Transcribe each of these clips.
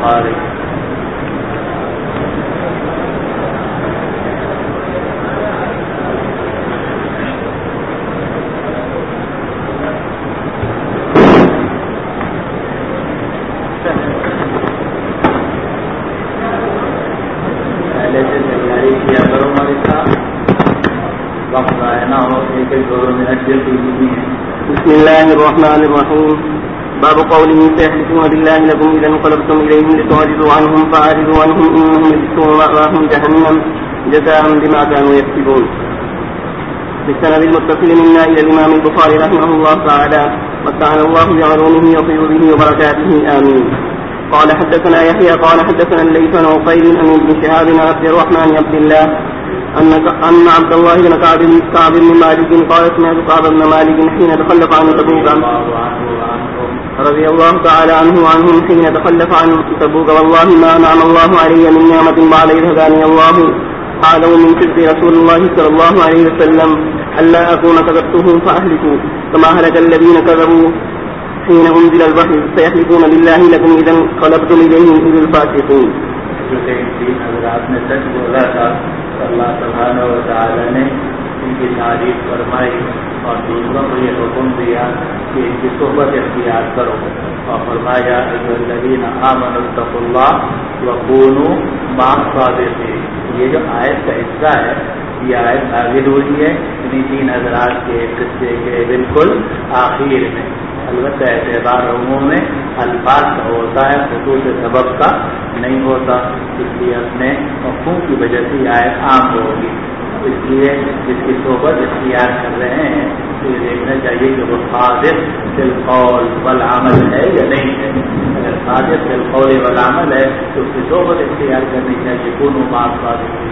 البخاری. پہلے سے تیاری کیا کرو ہمارے ساتھ، وقت ضائع نہ ہو. ایک ایک 2 منٹ جلدی نہیں ہے. بسم الله الرحمن الرحيم. باب قوله سيحلفون بالله لكم إذا انقلبتم إليهم لتعرضوا عنهم فأعرضوا عنهم إنهم رجس ومأواهم جهنم جزاء بما كانوا يكسبون. بالسند المتصل منا إلى الإمام البخاري رحمه الله تعالى وتعالى الله بعلومه وطيوبه وبركاته آمين. قال حدثنا يحيى قال حدثنا الليث عن عقيل عن ابن شهاب عن عبد الرحمن عبد الله أن عبد الله بن كعب بن مالك قال سمعت كعب بن مالك حين تخلف عن تبوك رضي الله تعالى عنه وعنهم حين تخلف عن تبوك والله ما أنعم الله علي من نعمة بعد إذ هداني الله أعلم من كذب رسول الله صلى الله عليه وسلم ألا أكون كذبته فأهلكوا كما هلك الذين كذبوا حين أنزل الوحي سيحلفون بالله لكم إذا انقلبتم إليهم إذ الفاسقون. حضرات نے سچ بولا تھا، اللہ سبحانہ و تعالی نے ان کی تعریف فرمائی اور دوسروں کو یہ حکم دیا کہ ان کی صحبت اختیار کرو اور فرمایا الذین آمنوا اتقوا اللہ وکونوا مع الصادقین. یہ جو آیت کا حصہ ہے یہ آیت نازل ہوئی ہے انہیں 3 حضرات کے قصے کے بالکل آخر میں. البتہ اعتبار عموم میں الفاظ کا ہوتا ہے، خصوص سبب کا نہیں ہوتا، اس لیے اپنے مفہوم کی وجہ سے یہ آیت عام ہوگی. اس لیے جس کی صحبت اختیار کر رہے ہیں تو یہ دیکھنا چاہیے کہ وہ صادق بالقول والعمل ہے یا نہیں ہے. اگر صادق بالقول والعمل ہے تو اس کی صحبت اختیار کرنی چاہیے. کونوا مع الصادقین.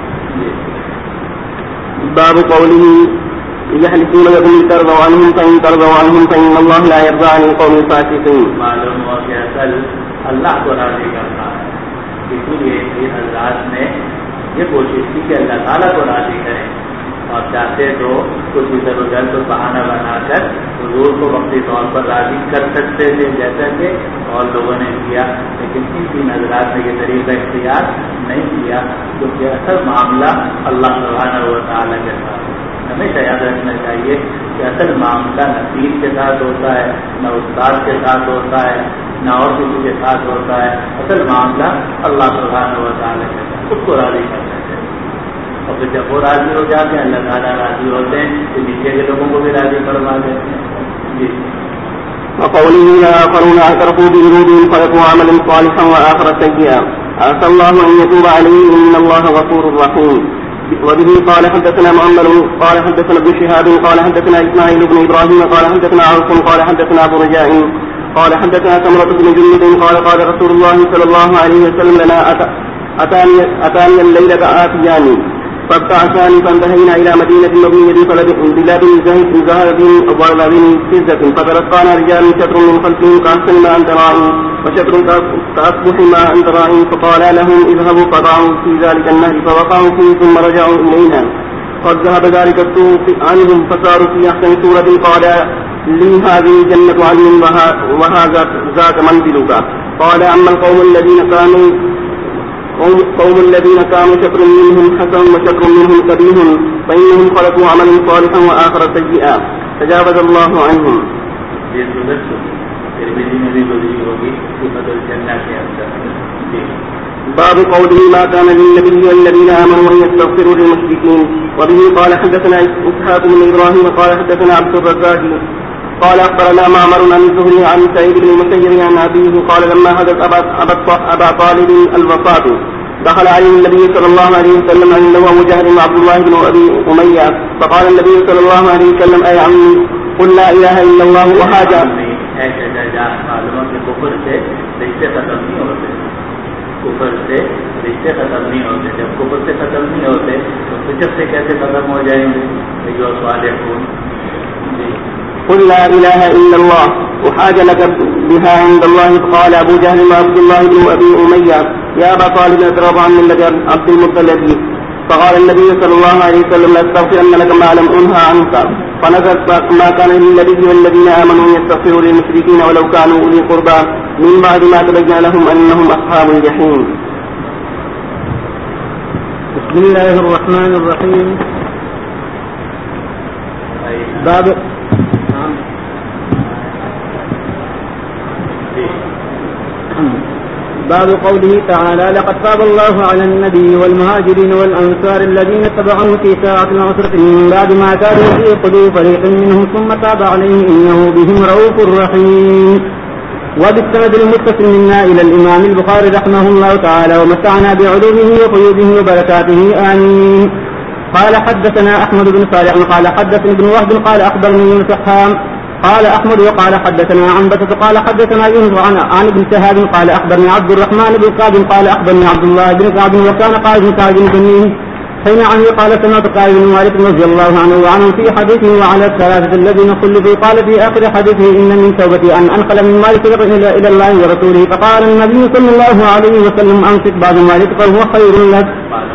باب قوله يحلفون لكم لترضوا عنهم فإن ترضوا عنهم فإن الله لا يرضى عن القوم الفاسقين. معلوم ہوا کہ اصل اللہ کو راضی کرنا ہے، اس لیے ان حضرات نے یہ کوشش کی کہ اللہ تعالیٰ کو راضی کریں اور چاہتے تو کچھ ادھر ادھر تو بہانہ بنا کر حضور کو وقتی طور پر راضی کر سکتے تھے جیسا کہ اور لوگوں نے کیا، لیکن ان 3 حضرات نے یہ طریقہ اختیار نہیں کیا کیونکہ اصل معاملہ اللہ سبحانہ و تعالیٰ کے ساتھ. ہمیشہ یاد رکھنا چاہیے کہ اصل معاملہ نہ پیر کے ساتھ ہوتا ہے، نہ استاد کے ساتھ ہوتا ہے، نہ اور کسی کے ساتھ ہوتا ہے. اصل معاملہ اللہ سبحانہ و تعالیٰ کے ساتھ، خود کو راضی کرنا چاہیے. اور پھر جب وہ راضی ہو جاتے ہیں اللہ تعالیٰ راضی ہوتے ہیں تو نیچے کے لوگوں کو بھی راضی کروا دیتے ہیں. جی. وقوله آخرون اعترفوا بذنوبهم خلقوا عملا صالحا وآخر سيئا عسى الله أن يتوب عليهم إن الله غفور رحيم. وبه قال حدثنا محمد قال حدثنا ابن شهاب قال حدثنا إسماعيل بن إبراهيم قال حدثنا عوف قال حدثنا أبو رجاء قال حدثنا سمرة بن جندب قال قال رسول الله صلى الله عليه وسلم لنا أتاني الليلة آتيان فابتعثاني فانتهينا إلى مدينة مبنية بلاد زهرة وبلاد فزة فتلقانا رجال شطر من خلفهم كأحسن ما أنت راعي وشطر كأصبح ما أنت راعي فقالا لهم اذهبوا فضعوا في ذلك النهر فوقعوا فيه ثم رجعوا إلينا قد ذهب ذلك السوء عنهم فصاروا في أحسن سورة قال لي هذه جنة عدن وهذا ذاك منزلك. قال أما القوم الذين كانوا شطر منهم حسن وشطر منهم قبيح فإنهم خلقوا عملا صالحا وآخر سيئا تجاوز الله عنهم. باب قوله ما كان للنبي والذين آمنوا أن يستغفروا للمشركين. وبه قال حدثنا إسحاق بن إبراهيم قال حدثنا عبد الرزاق قال أخبرنا معمر عن الزهري عن سعيد بن المسيب عن أبيه قال لما حدث أبا طالب الوفاة دخل عليه النبي صلى الله عليه وسلم عنده أبو جهل وعبد الله بن أبي أمية فقال النبي صلى الله عليه وسلم أي عمي قل لا إله إلا الله وحاجة. کفر سے رشتے ختم نہیں ہوتے، کفر سے رشتے ختم نہیں ہوتے. جب کفر سے ختم نہیں ہوتے تو فجر سے کیسے ختم ہو جائیں گے؟ جو صالح ہوں. قل لا إله إلا الله وحاج لك بها عند الله. قال أبو جهل وعبد الله بن أبي أمية يا أبا طالب أترضى عن ملة عبد المطلب. فقال النبي صلى الله عليه وسلم لأستغفرن لك ما لم أنهى عنك. فنزلت ما كان للنبي والذين آمنوا يستغفروا للمشركين ولو كانوا أولي قربى من بعد ما تبين لهم أنهم أصحاب الجحيم. بسم الله الرحمن الرحيم. باب قوله تعالى لقد تاب الله على النبي والمهاجرين والأنصار الذين اتبعوه في ساعة العسرة من بعد ما كانوا في قلوب فريق منهم ثم تاب عليهم إنه بهم رؤوف رحيم. وبالسند المتصل منا إلى الإمام البخاري رحمه الله تعالى ومتعنا بعلومه وقيوده وبركاته آمين. قال حدثنا أحمد بن صالح قال حدثني ابن وهب قال أخبرني ابن سحام قال أحمد وقال حدثنا عنبسة قال حدثنا يونس عن ابن شهاب قال أخبرني عبد الرحمن بن كعب قال أخبرني عبد الله بن كعب وكان قائد بن كعب بن حين عنه قال سمعت قائد بن مالك رضي الله عنه وعنه في حديثه وعلى الثلاثة الذين خلفوا قال في آخر حديثه إن من توبتي أن أنقل من مالك إلى الله ورسوله فقال النبي صلى الله عليه وسلم أمسك بعد مالك فهو خير لك.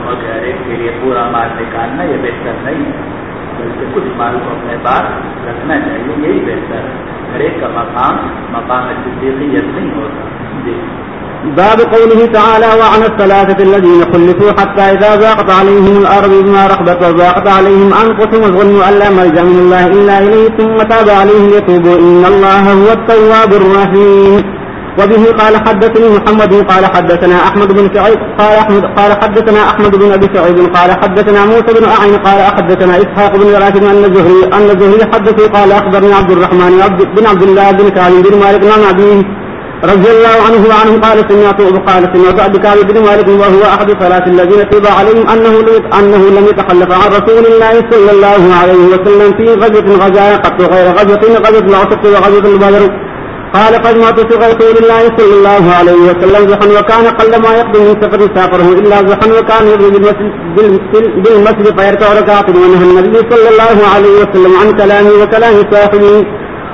پورا مال نکالنا یہ بہتر نہیں ہے بلکہ کچھ مال کو اپنے پاس رکھنا چاہیے یہی بہتر ہے. ہر ایک کا مقام صدیقیت نہیں ہوتا. باب قوله تعالى وعن الثلاثة الذين خلفوا حتى إذا ضاقت عليهم الأرض بما رحبت وضاقت عليهم أنفسهم وظنوا أن لا ملجأ من الله إلا إليه ثم تاب عليهم ليتوبوا إن الله هو التواب الرحيم. وبه قال حدثني محمد قال حدثنا أحمد بن سعيد قال حدثنا أحمد بن أبي سعيد قال حدثنا موسى بن أعين قال حدثنا إسحاق بن راشد أن الزهري حدثه قال أخبرني عبد الرحمن بن عبد الله بن كعب بن مالك عن أبيه رضي الله عنه قال سمعت أبي كعب بن مالك وهو أحد الثلاث الذين تاب عليهم أنه لم يتخلف عن رسول الله صلى الله عليه وسلم في غزوة غزاها قط غير غزوة العسرة وغزوة البدر. قال قد مات في رسول الله صلى الله عليه وسلم زحا وكان قل ما يقدم من سفر سافره إلا زحا وكان يبرز بالمسجد فيركع ركعات ونهى النبي صلى الله عليه وسلم عن كلامه وكلام صاحبه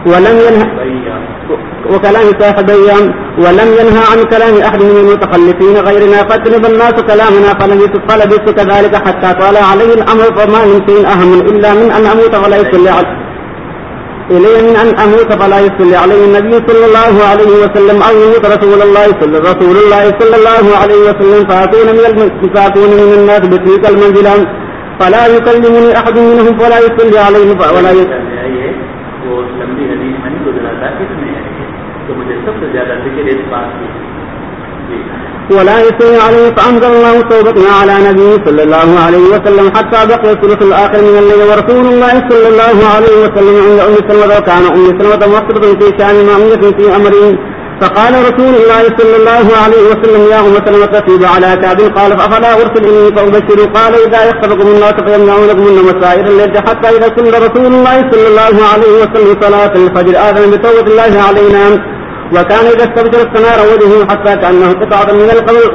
ولم ينهى عن كلام أحد من المتخلفين غيرنا فاجتنب الناس كلامنا فلبثت كذلك حتى طال عليه الأمر فما من شيء أهم إلا من أن أموت فلا يصلي عليه النبي صلى الله عليه وسلم أو يموت رسول الله صلى الله عليه وسلم فأكون من الناس بتلك المنزلة فلا يكلمني أحد منهم ولا يصلي عليه ولا وہ لمبی حدیث میں نہیں گزرا تھا کس میں ہے تو مجھے سب سے زیادہ فکر اس بات کی. ولا يصلي عليه فأنزل الله توبتنا على نبيه صلى الله عليه وسلم حتى بقي الثلث الآخر من الليل ورسول الله صلى الله عليه وسلم عند أم سلمة وكان أم سلمة مخطبة في شأن معية في أمره فقال رسول الله صلى الله عليه وسلم يا أم سلمة تتوب على كعب قال فأفلا أرسل إليه فأبشر قال إذا يخطبكم الناس فيمنعونكم مسائر الليل حتى إذا كن رسول الله صلى الله عليه وسلم صلاة الفجر آذن بتوبة الله علينا وكان إذا استبشر السنار وجهه حتى كأنه قطعة من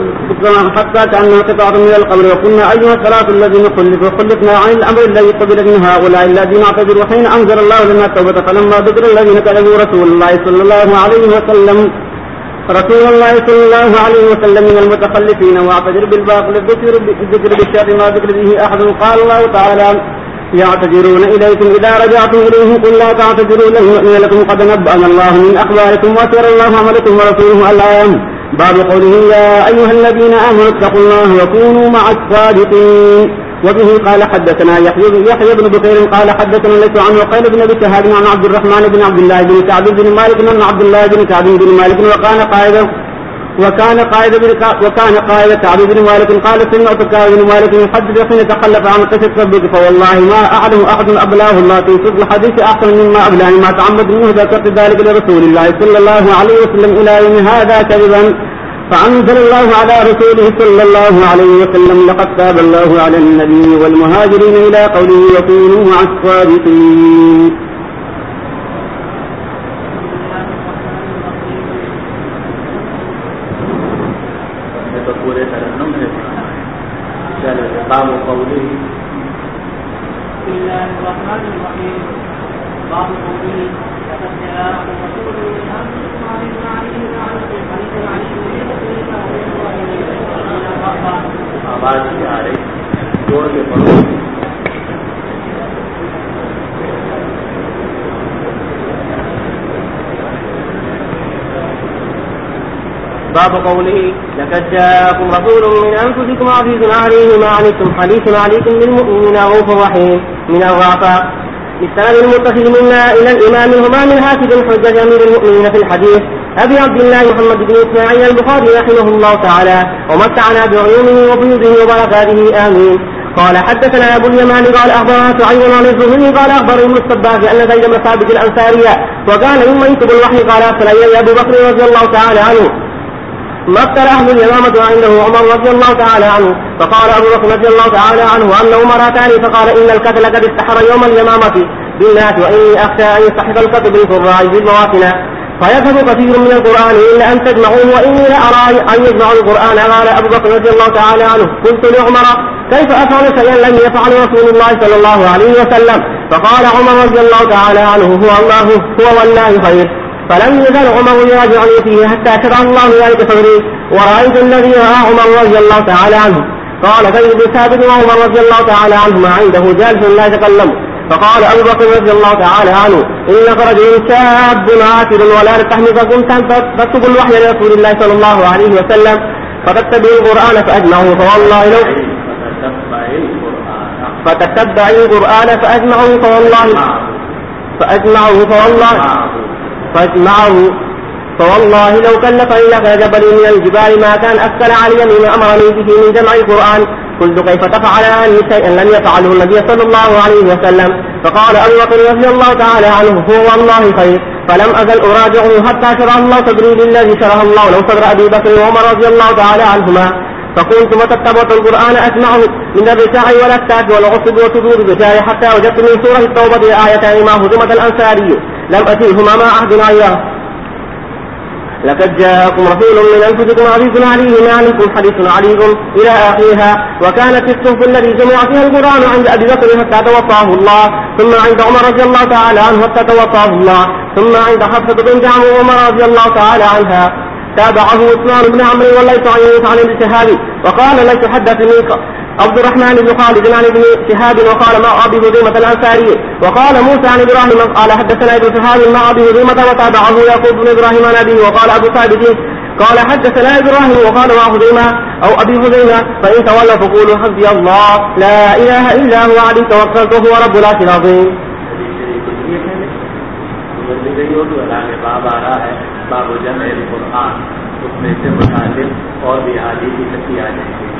القبر وكنا أيها الثلاث الذين خلفنا عن الأمر الذي قبل من هؤلاء الذين اعتذروا حين أنزل الله لنا التوبة فلما ذكر الذين كذبوا رسول الله صلى الله عليه وسلم من المتخلفين واعتذر بالباطل الذكر بالشر ما ذكر به أحد قال الله تعالى يعتذرون إليكم إذا رجعتم إليهم قل لا تعتذروا لن نؤمن لكم قد نبأنا الله من أخباركم وسير الله عملكم ورسوله الآية. باب قوله يا أيها الذين آمنوا اتقوا الله وكونوا مع الصادقين. وبه قال حدثنا يحيى بن بكير قال حدثنا ليس عن وقيل بن أبي شهاب عن عبد الرحمن بن عبد الله بن كعب بن مالك عن عبد الله بن كعب بن مالك وكان قائد كعب بن مالك قال سمعت كعب بن مالك يحدث حين تخلف عن قصة ربك فوالله ما أعلم أحد أبلاه الله في صدق الحديث أحسن مما أبلاني ما تعمد منه ذكرت ذلك لرسول الله صلى الله عليه وسلم إلى يوم هذا كذبا فأنزل الله على رسوله صلى الله عليه وسلم لقد تاب الله على النبي والمهاجرين إلى قوله وكونوا مع الصادقين. باب قوله بسم الله الرحمن الرحيم. باب قوله لقد جاءكم رسول من انفسكم عزيز عليه ما عنتم حريص عليكم بالمؤمنين آواز نہیں آ رہی زور سے پڑھو. باب قوله لقد جاءكم رسول من أنفسكم عزيز عليه ما عنتم حريص عليكم بالمؤمنين رؤوف رحيم من الرافع بالسند المتصل منا إلى الإمام الهمام الحافظ الحجة أمير المؤمنين في الحديث أبي عبد الله محمد بن إسماعيل البخاري رحمه الله تعالى ومتعنا بعيونه وبيوضه وبركاته آمين. قال حدثنا أبو اليمان قال أخبرنا سعيد عن الزهري قال أخبر ابن الصباح أن زيد بن ثابت الأنصارية وكان ممن يكتب الوحي قال أرسل أبو بكر رضي الله تعالى عنه مكر أهل اليمامة عنده عمر رضي الله تعالى عنه فقال أبو بكر رضي الله تعالى عنه أن عمر أتاني فقال إن القتل قد استحر يوم اليمامة بالناس وإني أخشى أن يستحق القتل بالقراء في المواطن فيذهب كثير من القرآن إلا أن تجمعوه وإني لأرى أن يجمعوا القرآن. قال أبو بكر رضي الله تعالى عنه قلت لعمر كيف أفعل شيئا لم يفعل رسول الله صلى الله عليه وسلم؟ فقال عمر رضي الله تعالى عنه هو والله خير. فلم يزل عمر يراجعني فيه حتى شرع الله ذلك صدري ورأيت الذي رأى عمر رضي الله تعالى عنه. قال زيد بن ثابت وعمر رضي الله تعالى عنهما عنده جالس لا يتكلم. فقال أبو بكر رضي الله تعالى عنه إنك رجل شاب عاقل ولا تحمقكم تكتب الوحي لرسول الله صلى الله عليه وسلم فتتبع القرآن فأجمعه فوالله لو فتتبع القرآن فوالله لو كلفني لك جبل من الجبال ما كان أكثر علي مما أمرني به من جمع القرآن. قلت كيف تفعلان شيئا لم يفعله النبي صلى الله عليه وسلم؟ فقال أبو بكر رضي الله تعالى عنه هو والله خير. فلم أزل أراجعه حتى شرح الله صدري للذي شرح الله لو صدر أبي بكر وعمر رضي الله تعالى عنهما. فقلت وتتبعت القرآن أسمعه من الرشاع والأكتاف والعصب وصدور الرشاع حتى وجدت من سورة التوبة آيتان ما هزمت الأنصاري لم أتيهما مع عهد غيره. لقد جاءكم رسول من أنفسكم عزيز عليه ما عنتم حريص عليكم إلى آخرها. وكانت الصحف الذي جمع فيها القرآن عند أبي بكر حتى توفاه الله ثم عند عمر رضي الله تعالى عنه حتى توفاه الله ثم عند حفصة بنت عمر رضي الله تعالى عنها. تابعه عثمان بن عمرو والليث عن ابن شهاب وقال ليس حدثني عبد الرحمن بن خالد عن ابن شهاب وقال مع أبي هزيمة الأنصاري وقال موسى عن إبراهيم قال حدثنا ابن شهاب مع أبي هزيمة وتابعه يعقوب بن إبراهيم عن أبيه وقال أبو ثابت قال حدثنا إبراهيم وقال مع هزيمة أو أبي هزيمة فإن تولوا فقولوا حسبي الله لا إله إلا هو عليه توكلت وهو رب العرش العظيم. باب آ رہا ہے باب جمع القرآن اس میں سے متعلق اور بھی حدیث کی آ جائیں گے.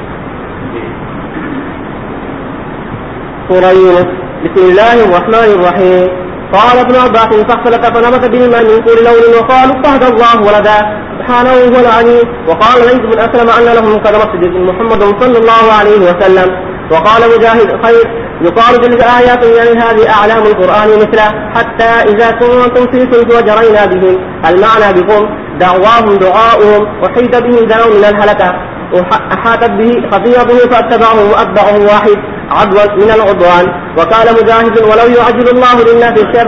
بسم الله الرحمن الرحيم. قال ابن عباس فاختلف فنبت بالماء من كل لون وقالوا اتخذ الله ولدا سبحانه هو العليم. وقال ليث بن أسلم أن لهم قدم صديق محمد صلى الله عليه وسلم. وقال مجاهد خير يقال تلك آيات يعني هذه أعلام القرآن مثله حتى إذا كنتم في سلك وجرينا بهم المعنى بكم دعواهم دعاؤهم وحيد بهم دنوا من الهلكة أحاطت به خطيئته فاتبعهم وأتبعهم واحد عدوا من العدوان. وقال مجاهد ولو يعجل الله للناس الشر.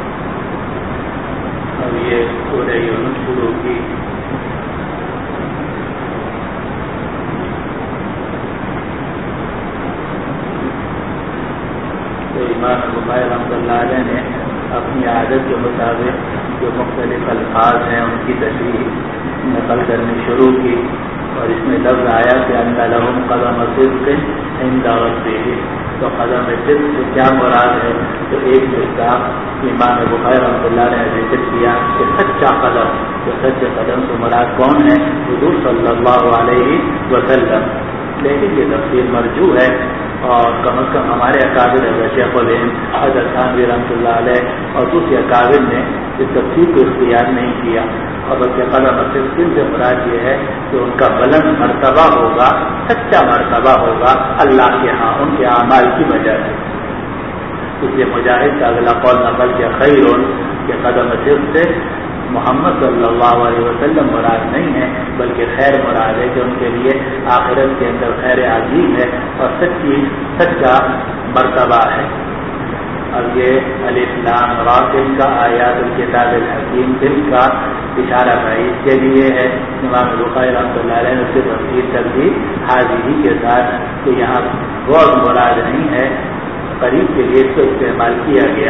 امام بخاری رحمۃ اللہ علیہ نے اپنی عادت کے مطابق جو مختلف الفاظ ہیں ان کی تشریح نقل کرنی شروع کی اور اس میں لفظ آیا کہ ان لہم قدم صدق عند ربہم. تو قدم صدق سے کیا مراد ہے؟ تو ایک جگہ امام بخاری رحمۃ اللہ نے ذکر کیا کہ سچا قدم. تو سچے قدم سے مراد کون ہے؟ حضور صلی اللہ علیہ وسلم. لیکن یہ تفصیل مرجوع ہے اور کم از کم ہمارے اکابر شیخ الہند حضرت خانوی رحمۃ اللہ علیہ اور دوسرے اکابر نے اس تفصیل کو اختیار نہیں کیا. اور بلکہ قدم صدق سے مراد یہ ہے کہ ان کا بلند مرتبہ ہوگا, سچا مرتبہ ہوگا اللہ کے ہاں ان کے اعمال کی وجہ سے. اس لیے مجاہد کا اگلا قول نقل کیا خیر کہ قدم صدق سے محمد صلی اللہ علیہ وسلم مراد نہیں ہے بلکہ خیر مراد ہے کہ ان کے لیے آخرت کے اندر خیر عظیم ہے اور سچا مرتبہ ہے. اب یہ الف لام را کا آیات الکتاب الحکیم دل کا اشارہ بعید کے لیے ہے. امام بخاری رحمۃ اللہ علیہ نے اس سے تفصیل کر دی حاضری کے ساتھ کہ یہاں غور مراد نہیں ہے, قریب کے لیے اس کو استعمال کیا گیا.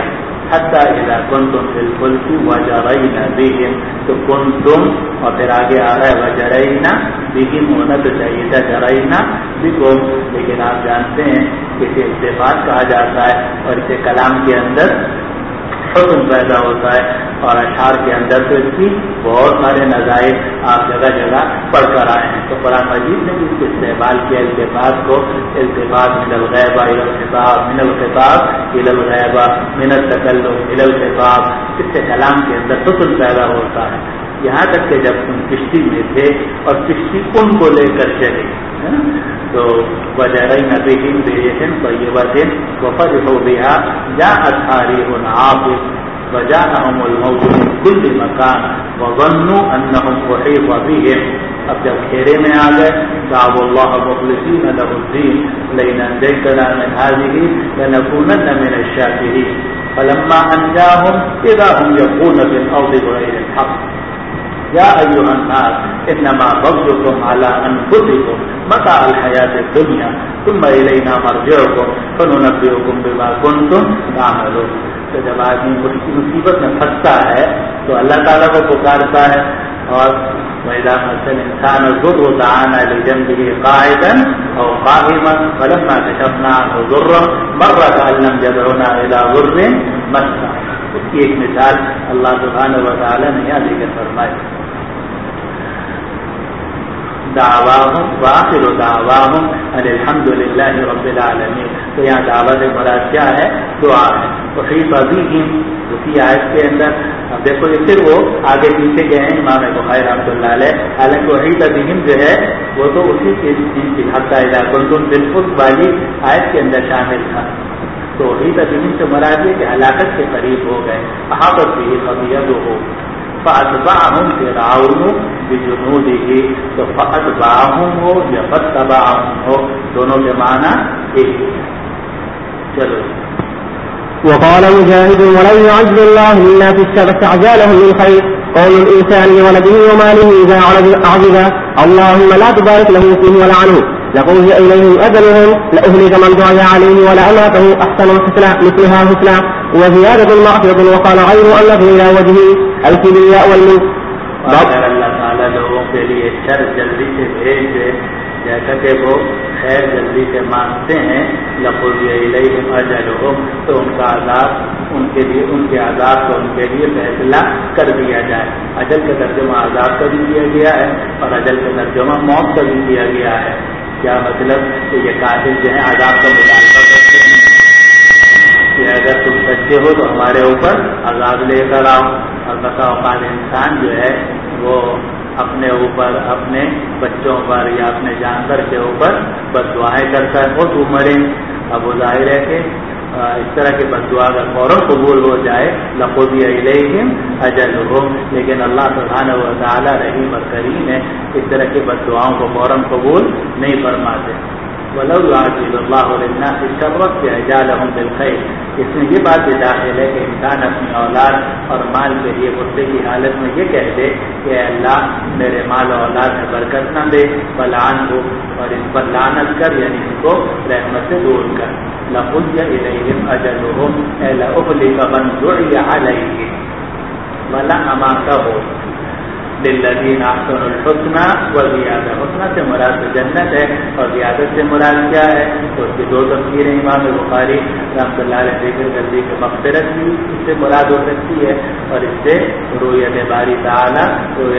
حتی اذا کنتم فی الفلک وجرینا بہم، تو کنتم اور پھر آگے آ رہا ہے وجرینا بہم، ہونا تو چاہیے تھا جرینا بکم، لیکن آپ جانتے ہیں کہ اسے التفات کہا جاتا ہے اور اسے کلام کے اندر حکم پیدا ہوتا ہے، اور اشعار کے اندر تو اس کی بہت سارے نظائر آپ جگہ جگہ پڑھ کر آئے ہیں۔ تو قرآن مجید نے بھی اس کو استعمال کیا التفات کو، التفات من الغیبہ الی الخطاب، من الخطاب الی الغیبہ، من التکلم الی الخطاب، اس سے کلام کے اندر حسن پیدا ہوتا ہے۔ یہاں تک کہ جب تم کشتی میں تھے اور کشتی ان کو لے کر چلے تو وجرینا بہم بريح طیبۃ وفرحوا بها جاءتها ريح عاصف وجاءهم الموت من كل مكان وظنوا انهم احيط بهم، اب جب گھیرے میں آ گئے دعوا الله مخلصين له الدين لئن انجيتنا من هذه لنكونن من الشاكرين فلما انجاهم اذا هم يبغون في الارض بغير الحق یا ایھا الناس انما بغیکم علی انفسکم متاع الحیاۃ الدنیا ثم الینا مرجعکم فننبئکم بما کنتم تعملون۔ تو جب آدمی مصیبت میں پھنستا ہے تو اللہ تعالیٰ کو پکارتا ہے، اور وَإِذَا مَسَّ الْإِنسَانَ الضُّرُّ دَعَانَا لِجَنبِهِ قَاعِدًا أَوْ قَائِمًا فَلَمَّا كَشَفْنَا عَنْهُ ضُرًّا مَرَّ كَأَن لَّمْ يَدْعُنَا إِلَىٰ ضُرٍّ مَسَّهُ۔ اس کی ایک مثال اللہ سبحانہ و تعالیٰ نے یہاں ذکر فرمائی، دعواہم وآخر دعواہم ان الحمد للہ رب العالمین۔ تو یہاں دعوت مراد کیا ہے؟ دعا ہے۔ وفیق بہم، اسی آیت کے اندر اب دیکھو یہ پھر وہ آگے پیچھے گئے ہیں امام بخاری رحمۃ اللہ علیہ، حالانکہ وفیق بہم جو ہے وہ تو اسی کی حتی اذا کنتم فی الفلک والی آیت کے اندر شامل تھا۔ تو وفیق بہم سے مراد یہ کہ ہلاکت کے قریب ہو گئے، احاطت به خطیئتہ فَأَتْبَعَهُمْ فِرْعَوْنُ بِجُنُودِهِ، تو فَأَتْبَعَهُمْ ہو یا فَاتَّبَعَهُمْ ہو، دونوں کے معنی ایک ہی۔ چلو وقال مجاهد ولن يعجل الله للناس الشر استعجالهم بالخير قول الإنسان لولده وماله إذا عجب اللهم لا تبارك له فيه ولعنه لقضي إليهم أجلهم لأهلك من دعي عليه ولأماته أحسن الحسنى مثلها حسنى وزيادة مغفرة وقال غير أنه إلى وجهه الكبرياء والملك۔ اگر اللہ تعالیٰ لوگوں کے لیے شر جلدی سے بھیج دے، جیسا کہ وہ خیر جلدی سے مانگتے ہیں، لقضی الیہم اجلہم، تو ان کا عذاب ان کے عذاب کو ان کے لیے فیصلہ کر دیا جائے۔ اجل کا ترجمہ عذاب کا بھی کیا گیا ہے اور اجل کا ترجمہ موت کا بھی کیا گیا ہے۔ کیا مطلب کہ یہ کافر جو ہیں عذاب کا مطالبہ کرتے ہیں کہ اگر تم سچے ہو تو ہمارے اوپر عذاب لے کر آؤ، اور بسا اوقات انسان جو ہے وہ اپنے اوپر، اپنے بچوں پر یا اپنے جانور کے اوپر بد دعائیں کرتا ہے، وہ تو مرے۔ اب وہ ظاہر ہے کہ اس طرح کی بد دعا اگر فوراً قبول ہو جائے لقضی الیہم اجلہم، لیکن اللہ سبحانہ و تعالیٰ رحیم اور کریم ہے، اس طرح کی بد دعاؤں کو فوراً قبول نہیں فرماتے۔ وَلَوْ يُعَجِّلُ اللَّهُ لِلنَّاسِ الشَّرَّ اسْتِعْجَالَهُم بِالْخَيْرِ، اس میں یہ بات بھی داخل ہے کہ انسان اپنی اولاد اور مال کے لیے غصے کی حالت میں یہ کہہ دے کہ اے اللہ میرے مال و اولاد میں برکت نہ دے، فلعنہ، اور ان پر لعنت کر، یعنی ان کو رحمت سے دور کر۔ لَقُضِیَ إِلَیہم أَجَلُہم أَیْ لَأُهْلِکَ مَن دُعِیَ عَلَیہ وَلَأَمَاتَہُ للذین احسنوا الحسنى وزیادہ۔ حسنہ سے مراد تو جنت ہے اور زیادت سے مراد کیا ہے؟ تو اس کی دو تفسیریں امام بخاری رحمۃ اللہ علیہ ذکر کر دی کہ مغفرت بھی اس سے مراد ہو سکتی ہے، اور اس سے رؤیت باری تعالیٰ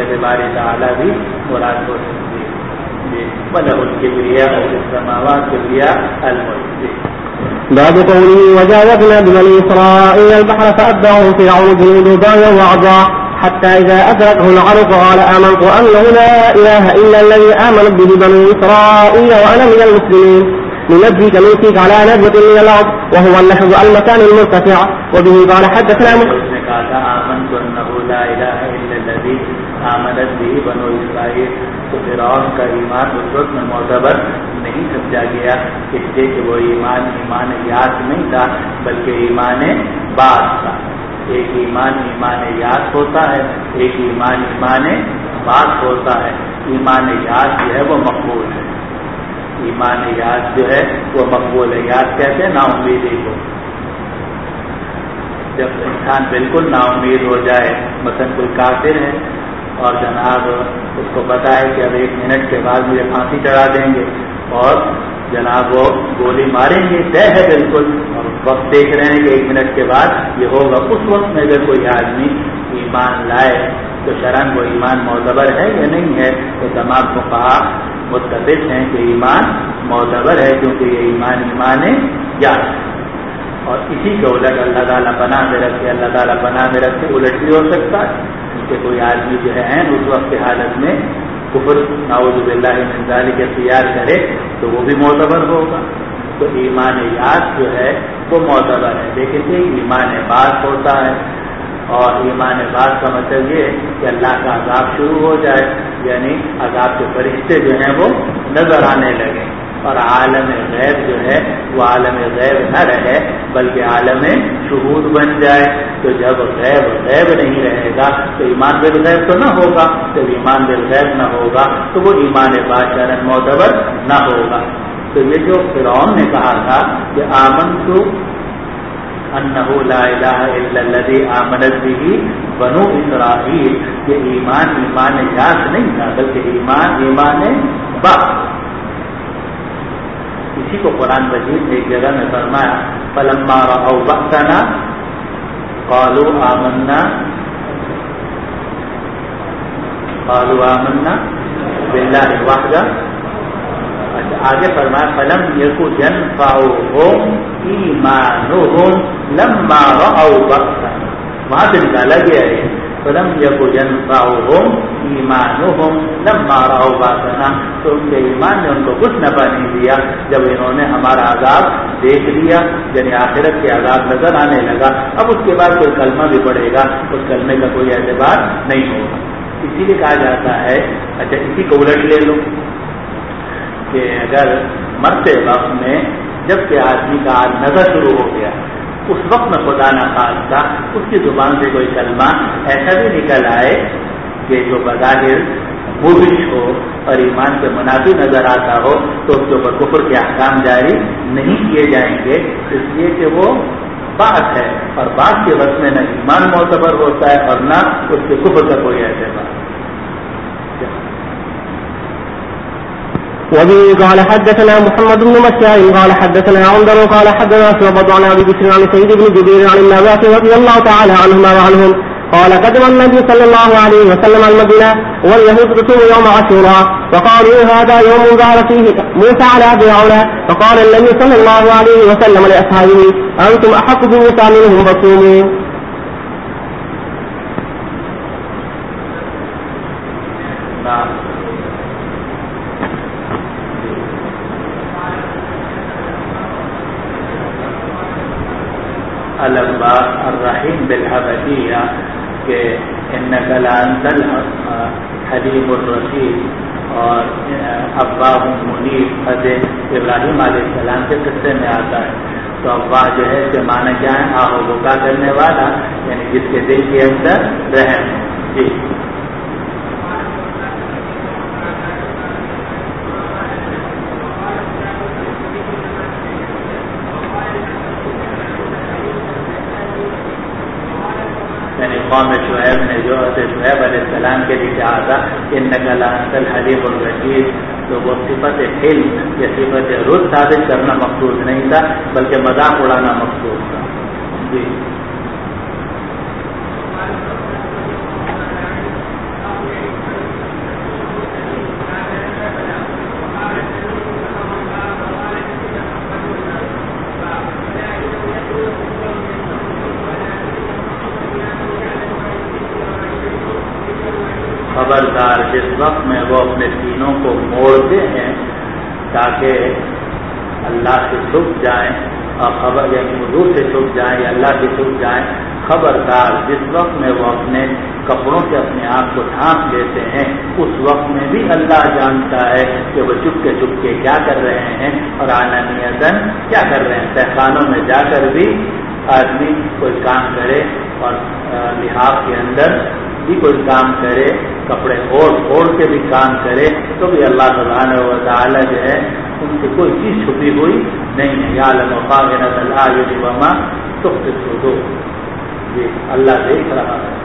بھی مراد ہو سکتی ہے۔ وَلَهُ الْكِبْرِيَاءُ فِي السَّمَاوَاتِ وَالْأَرْضِ الْمُلْكُ۔ باب قوله وجاوزنا ببني إسرائيل البحر فأتبعهم فرعون جنوده بغيا وعدوا حتى إذا أدركه الغرق قال آمنت أنه لا إله إلا الذي آمنت به بنو إسرائيل وأنا من المسلمين ننجيك من فيك على نجوة من الأرض وهو اللحظ المكان المرتفع وبه قال حدثنا آمنت أنه لا إله إلا الذي آمنت به بنو إسرائيل۔ تو فرعون کا ایمان اس وقت میں معتبر نہیں سمجھا گیا، اس لیے کہ وہ ایمان یاد نہیں تھا بلکہ ایمان بعد تھا۔ ایک ایمان یاد ہوتا ہے، ایک ایمان بعد ہوتا ہے۔ ایمان یاد جو ہے وہ مقبول ہے، ایمان یاد جو ہے وہ مقبول ہے۔ یاد کہتے ہیں نا امیدی کو۔ جب انسان بالکل نا امید ہو جائے، مثلا کوئی کافر ہے اور جناب اس کو پتا ہے کہ اب 1 منٹ کے بعد مجھے پھانسی چڑھا دیں گے اور جناب وہ گولی ماریں گے، طے ہے بالکل، اور وقت دیکھ رہے ہیں کہ 1 منٹ کے بعد یہ ہوگا، اس وقت میں اگر کوئی آدمی ایمان لائے تو شرعاً وہ ایمان معتبر ہے یا نہیں ہے؟ تو تمام فقہاء متفق ہیں کہ ایمان معتبر ہے، کیونکہ یہ ایمان یاد ہے۔ اور اسی کے الٹ اللہ تعالیٰ پناہ میں رکھے، اللہ تعالیٰ پناہ میں رکھے الٹ بھی ہو سکتا ہے، کیونکہ کوئی آدمی جو ہے اس وقت کی حالت میں کفر نعوذ باللہ من ذالک اختیار کرے تو وہ بھی معتبر ہوگا۔ تو ایمان یاد جو ہے وہ معتبر ہے، لیکن یہ ایمان باز ہوتا ہے، اور ایمان باز کا مطلب یہ کہ اللہ کا عذاب شروع ہو جائے، یعنی عذاب کے فرشتے جو ہیں وہ نظر آنے لگے، اور عالم غیب جو ہے وہ عالم غیب نہ رہے بلکہ عالم شہود بن جائے۔ تو جب غیب نہیں رہے گا تو ایمان بالغیب تو نہ ہوگا، جب ایمان بالغیب نہ ہوگا تو وہ ایمان باز شرعاً معتبر نہ ہوگا۔ تو یہ جو فرعون نے کہا تھا کہ آمنت انہ لا الہ الا الذی آمنت بہ بنو اسرائیل، یہ ایمان یاد نہیں تھا بلکہ ایمان باز۔ اسی کو قرآن مجید نے ایک جگہ میں فرمایا فلما رأوا بأسنا قالوا آمنا باللہ وحدہ۔ آگے فرمایا فلم یکن ينفعهم ایمانهم لما رأوا بأسنا، وہاں سے نکالا گیا ہے فلم یکن ينفعهم ایمانهم لما رأوا بأسنا، تو ان کے ایمان نے ان کو کچھ نفع نہیں دیا جب انہوں نے ہمارا عذاب دیکھ لیا، یعنی آخرت کے عذاب نظر آنے لگا۔ اب اس کے بعد کوئی کلمہ بھی پڑھے گا، اس کلمے کا کوئی اعتبار نہیں ہوگا۔ اسی لیے کہا جاتا ہے، اچھا اسی کو الٹ لے لو کہ اگر مرتے وقت میں جب کہ آدمی کا نظر شروع ہو گیا اس وقت میں خدا نہ خاصہ اس کی زبان سے کوئی کلمہ ایسا بھی نکل آئے کہ جو بظاہر مبش ہو اور ایمان سے منافی نظر آتا ہو، تو اس کے اوپر کفر کے احکام جاری نہیں کیے جائیں گے، اس لیے کہ وہ بات ہے، اور بات کے وقت میں نہ ایمان معتبر ہوتا ہے اور نہ اس کے کفر کا کوئی اعتبار۔ وبه قال حدثنا محمد بن مسعود قال حدثنا عمر قال حدثنا شعبة عن ابي بكر عن سعيد بن جبير عن النبات رضي الله تعالى عنهما وعنهم قال قدم النبي صلى الله عليه وسلم المدينة واليهود تصوم يوم عاشوراء فقالوا هذا يوم ظهر فيه موسى على فرعون، فقال النبي صلى الله عليه وسلم لأصحابه أنتم أحق بموسى منهم فصوموا۔ الانباء الرحیم بالحبشیہ کہ انک لانت الحلیم الرشید، اور ابا منیب حضرت ابراہیم علیہ السلام کے قصے میں آتا ہے۔ تو ابا جو ہے اس کے معنی کیا ہے؟ آہو بکا کرنے والا، یعنی جس کے دل کے اندر رحم۔ جی قوم شعیب نے جو حضرت شعیب علیہ السلام کے لیے کہا تھا انک لانت الحلیم الرشید، تو وہ صفت حلم یا صفت رد ثابت کرنا مقصود نہیں تھا بلکہ مذاق اڑانا مقصود تھا۔ جی خبردار جس وقت میں وہ اپنے سینوں کو موڑتے ہیں تاکہ اللہ سے چھپ جائیں، اور خبر یعنی حضور سے چھپ جائیں یا اللہ سے چھپ جائیں، خبردار جس وقت میں وہ اپنے کپڑوں سے اپنے آپ کو ڈھانپ لیتے ہیں اس وقت میں بھی اللہ جانتا ہے کہ وہ چپ کے کیا کر رہے ہیں اور علانیتاً کیا کر رہے ہیں۔ تہخانوں میں جا کر بھی آدمی کوئی کام کرے اور لحاف کے اندر بھی کوئی کام کرے، کپڑے اوڑھ کے بھی کام کرے، تو بھی اللہ سبحانہ و تعالی جو ہے ان سے کوئی چیز چھپی ہوئی نہیں ہے۔ یعلم خائنۃ الاعین وما تخفی الصدور۔ یہ اللہ دیکھ رہا ہے.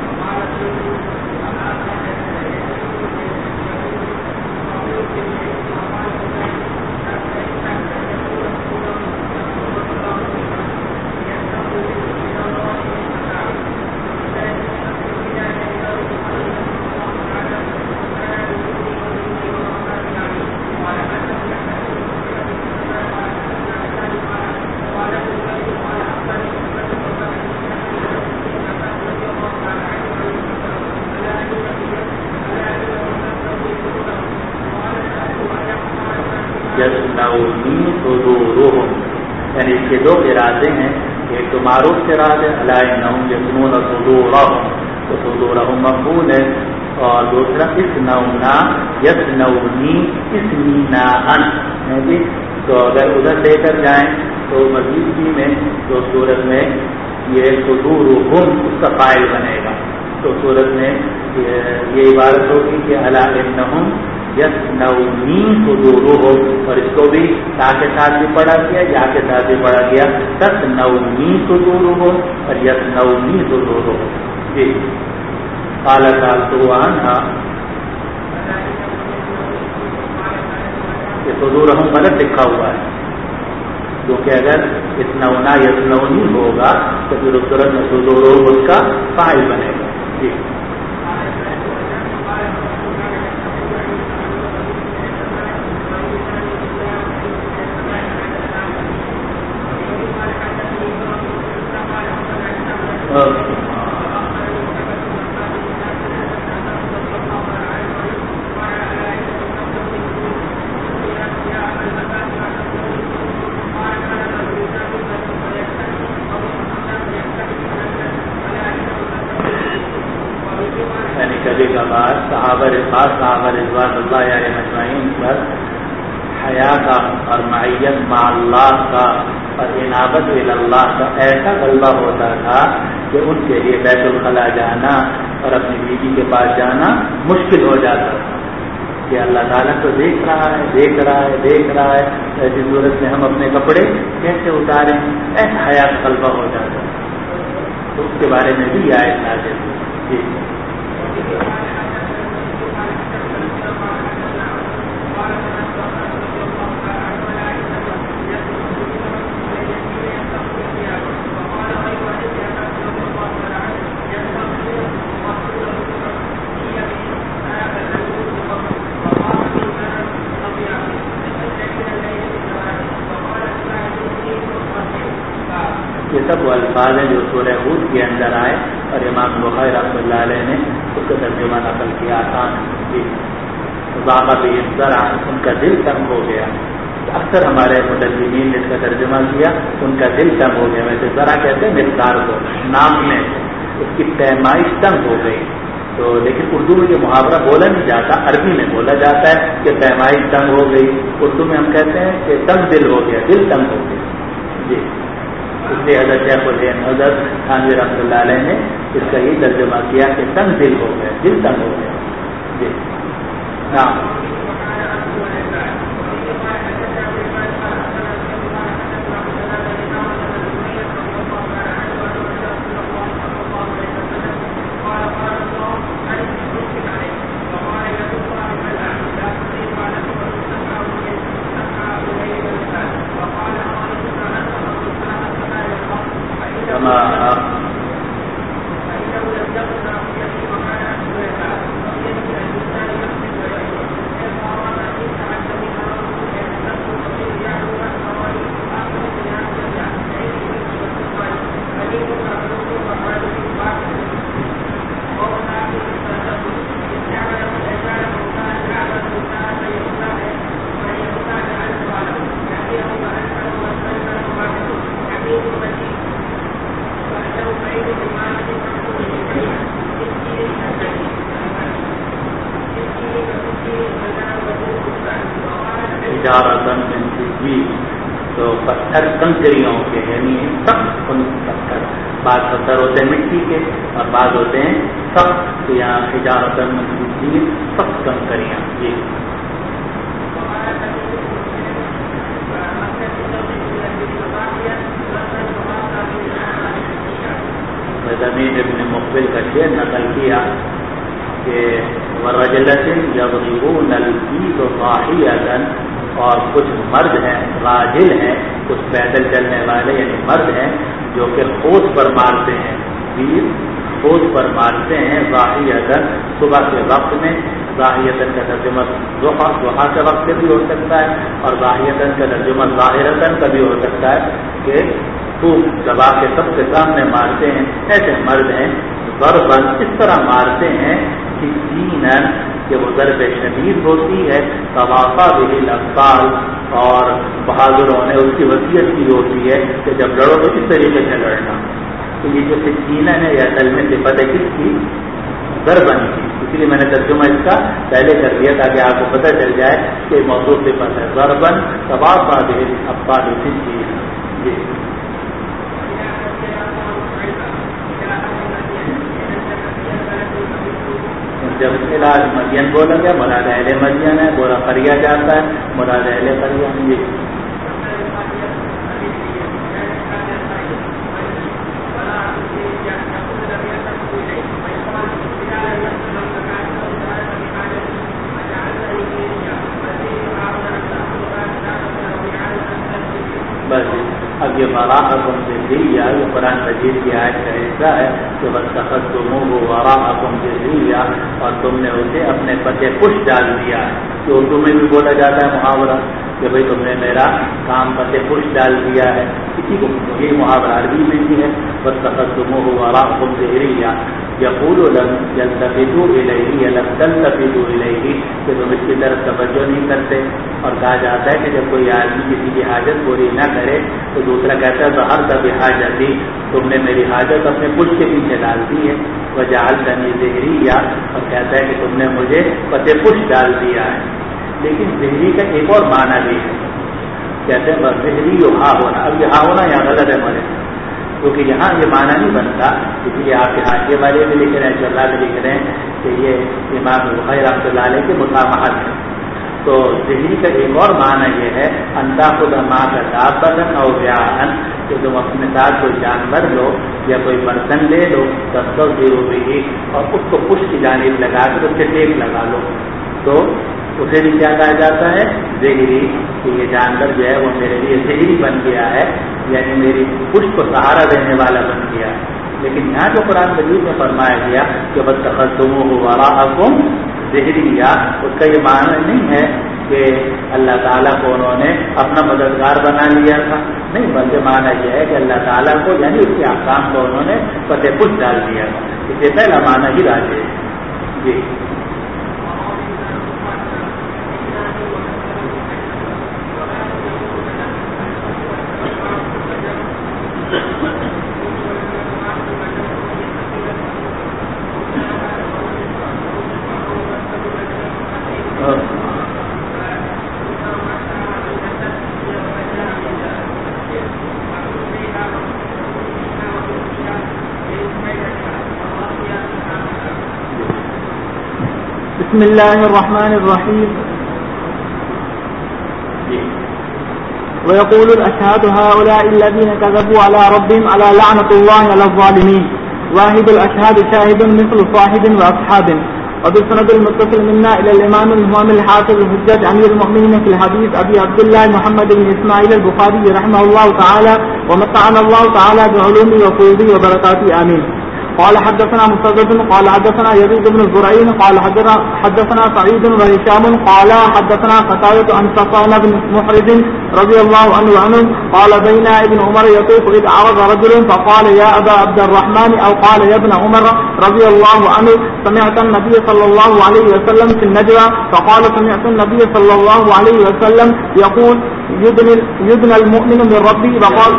یعنی اس کے دو ارادے ہیں. ایک تو معروف ارادے علائنہم یسنون صدورہم تو صدورہم مقبول ہے, اور دوسرا اسنونا یسنونی اسمینا ان ہے جی. تو اگر ادھر لے کر جائیں تو مزید بھی میں تو صورت میں یہ صدورہم اس کا فاعل بنے گا. تو صورت میں یہ عبارت ہوگی کہ علائنہم یسنونی صدورہم, اور اس کو بھی تا کے ساتھ بھی پڑھا گیا, یا کے ساتھ بھی پڑھا گیا تسنونی صدورہم اور یسنونی صدورہم. جی قال سألته عنها, یہ صدورہم غلط لکھا ہوا ہے, کیونکہ اگر اسنونا یسنونی ہوگا تو پھر اس صورت میں صدورہم اس کا فاعل بنے گا. جی صحابہ رضوان اللہ علیہ مجمعین پر حیا کا اور معیت مع اللہ کا اور انابت اللہ کا ایسا غلبہ ہوتا تھا کہ ان کے لیے بیت الخلاء جانا اور اپنی بیوی کے پاس جانا مشکل ہو جاتا تھا کہ اللہ تعالیٰ تو دیکھ رہا ہے, ایسی صورت میں ہم اپنے کپڑے کیسے اتاریں, ایسا حیا کا غلبہ ہو جاتا ہے. تو اس کے بارے میں بھی یہ آیت نازل ہوئی. جی یہ سب وہ الفاظ ہیں جو سورہ ہود کے اندر آئے, اور امام بخاری رحمۃ اللہ علیہ نے اس کا ترجمہ نقل کیا. آسان جی ضاقت ذرا, ان کا دل تنگ ہو گیا. اکثر ہمارے مترجمین نے اس کا ترجمہ کیا ان کا دل تنگ ہو گیا. ویسے ذرا کہتے ہیں مقدار کو, نام میں اس کی پیمائش تنگ ہو گئی. تو لیکن اردو میں یہ محاورہ بولا نہیں جاتا, عربی میں بولا جاتا ہے کہ پیمائش تنگ ہو گئی. اردو میں ہم کہتے ہیں کہ تنگ دل ہو گیا, دل تنگ ہو گیا. جی اس لیے حضرت شیخ الحسین حضرت تھانوی رحمۃ اللہ علیہ نے اس کا یہ ترجمہ کیا کہ تنگ دل ہو گیا, دل تنگ ہو گیا. جی ہاں تو پتھر کنکریوں کے, یعنی سخت پتھر, بعض پتھر ہوتے ہیں مٹی کے اور بعض ہوتے ہیں سخت, تو یہاں حجارتن منصوبی سخت کنکریاں. یہ زمین ابن مقبل کا شعر نقل کیا کہ ورجلۃ یضربون الفیل ضاحیۃ، اور کچھ مرد ہیں راجل ہیں، کچھ پیدل چلنے والے یعنی مرد ہیں جو کہ قوس پر مارتے ہیں، تیر قوس پر مارتے ہیں، ضاحیۃ صبح کے وقت میں، ضاحیۃ کا ترجمہ ضحیٰ کے وقت سے بھی ہو سکتا ہے، اور ضاحیۃ کا ترجمہ ظاہرۃ کا بھی ہو سکتا ہے کہ خوب دبا کے سب کے سامنے مارتے ہیں۔ ایسے مرد ہیں ضرباً اس طرح مارتے ہیں کہ سیناً کہ وہ ضرب شدید ہوتی ہے، تواقع به الابطال، اور بہادروں نے اس کی وصیت کی ہوتی ہے کہ جب لڑو تو اس طریقے سے لڑنا۔ تو یہ جو سیناً ہے یہ اصل میں صفت ہے کس کی؟ ضرباً کی، اسی لیے میں نے ترجمہ اس کا پہلے کر دیا تاکہ آپ کو پتہ چل جائے کہ موضوع صفت ہے ضرباً تواقع به الابطال سیناً۔ جی جب علاج مدین بولا گیا مراد اہل مدین ہے، بولا قریہ جاتا ہے مراد اہل قریہ ہے۔ بس اب یہ وراءکم ذریہ، یہ قرآن مجید کی آیت کا حصہ ہے کہ واتخذتموہ وراءکم ذریہ، اور تم نے اسے اپنے پتے پش ڈال دیا، کہ اردو میں بھی بولا جاتا ہے محاورہ کہ بھئی تم نے میرا کام پتے پش ڈال دیا ہے، اسی کو یہ محاورہ عربی میں بھی ہے واتخذتموہ وراءکم ذریہ، یقول لم یلتفتوا الیہ لم تلتفتوا الیہ، کہ تم اس کی طرف توجہ نہیں کرتے۔ اور کہا جاتا ہے کہ جب کوئی آدمی کسی کی حاجت پوری نہ کرے تو دوسرا کہتا ہے ظہرت بحاجتی، تم نے میری حاجت اپنے پشت کے پیچھے ڈال دی ہے، وجعلتنی ظہریہ، اور کہتا ہے کہ تم نے مجھے پتے پشت ڈال دیا ہے۔ لیکن ظہری کا ایک اور معنی بھی ہے، کہتے ہیں ظہری ہا ہونا، اب یہ ہا ہونا یہاں غلط ہے ہمارے، کیونکہ یہاں یہ معنی نہیں بنتا، اس لیے آپ کے حاشیے والے بھی لکھ رہے ہیں، شرح بھی لکھ رہے ہیں کہ یہ امام بخاری رحمۃ اللہ علیہ کے مسامحت ہے۔ تو ظہری کا ایک اور معنی یہ ہے انتا خود ماں کا دابن اور بیان، کہ تم اپنے ساتھ کوئی جانور لو یا کوئی برتن لے لو تصور بھی، اور اس کو پشت کی جانب لگا کر اس سے ٹیک لگا لو، تو اسے بھی کیا کہا جاتا ہے؟ ظہری، کہ یہ جانور جو ہے وہ میرے لیے ظہری بن گیا ہے، یعنی میری پشت کو سہارا دینے والا بن گیا ہے۔ لیکن یہاں جو قرآن مجید میں فرمایا گیا کہ واتخذتموہ وراءکم ظہریہ، اس کا یہ معنی نہیں ہے کہ اللہ تعالیٰ کو انہوں نے اپنا مددگار بنا لیا تھا، نہیں، بلکہ معنی یہ ہے کہ اللہ تعالیٰ کو یعنی اس کے احکام کو انہوں نے پتے پشت ڈال دیا تھا، اس سے پہلا معنی ہی راجع ہے۔ جی بسم الله الرحمن الرحيم. ويقول الأشهاد هؤلاء الذين كذبوا على ربهم على لعنة الله على الظالمين. واحد الأشهاد شاهد مثل صاحب وأصحاب. وبالسند المتصل منا إلى الإمام المهم الحافظ الحجة أمير المؤمنين في الحديث أبي عبد الله محمد بن إسماعيل البخاري رحمه الله تعالى ومتعنا الله تعالى بعلومه وفوزه وبركاته آمين. قال حدثنا مسدد قال حدثنا يزيد بن زرعين قال حدثنا سعيد وهشام قال حدثنا قتادة عن صفوان بن محرز رضي الله عنه قال بين ابن عمر يطوف إذ عرض رجل فقال يا أبا عبد الرحمن أو قال يا ابن عمر رضي الله عنه سمعت النبي صلى الله عليه وسلم في النجوى فقال سمعت النبي صلى الله عليه وسلم يقول يدنى المؤمن من ربه وقال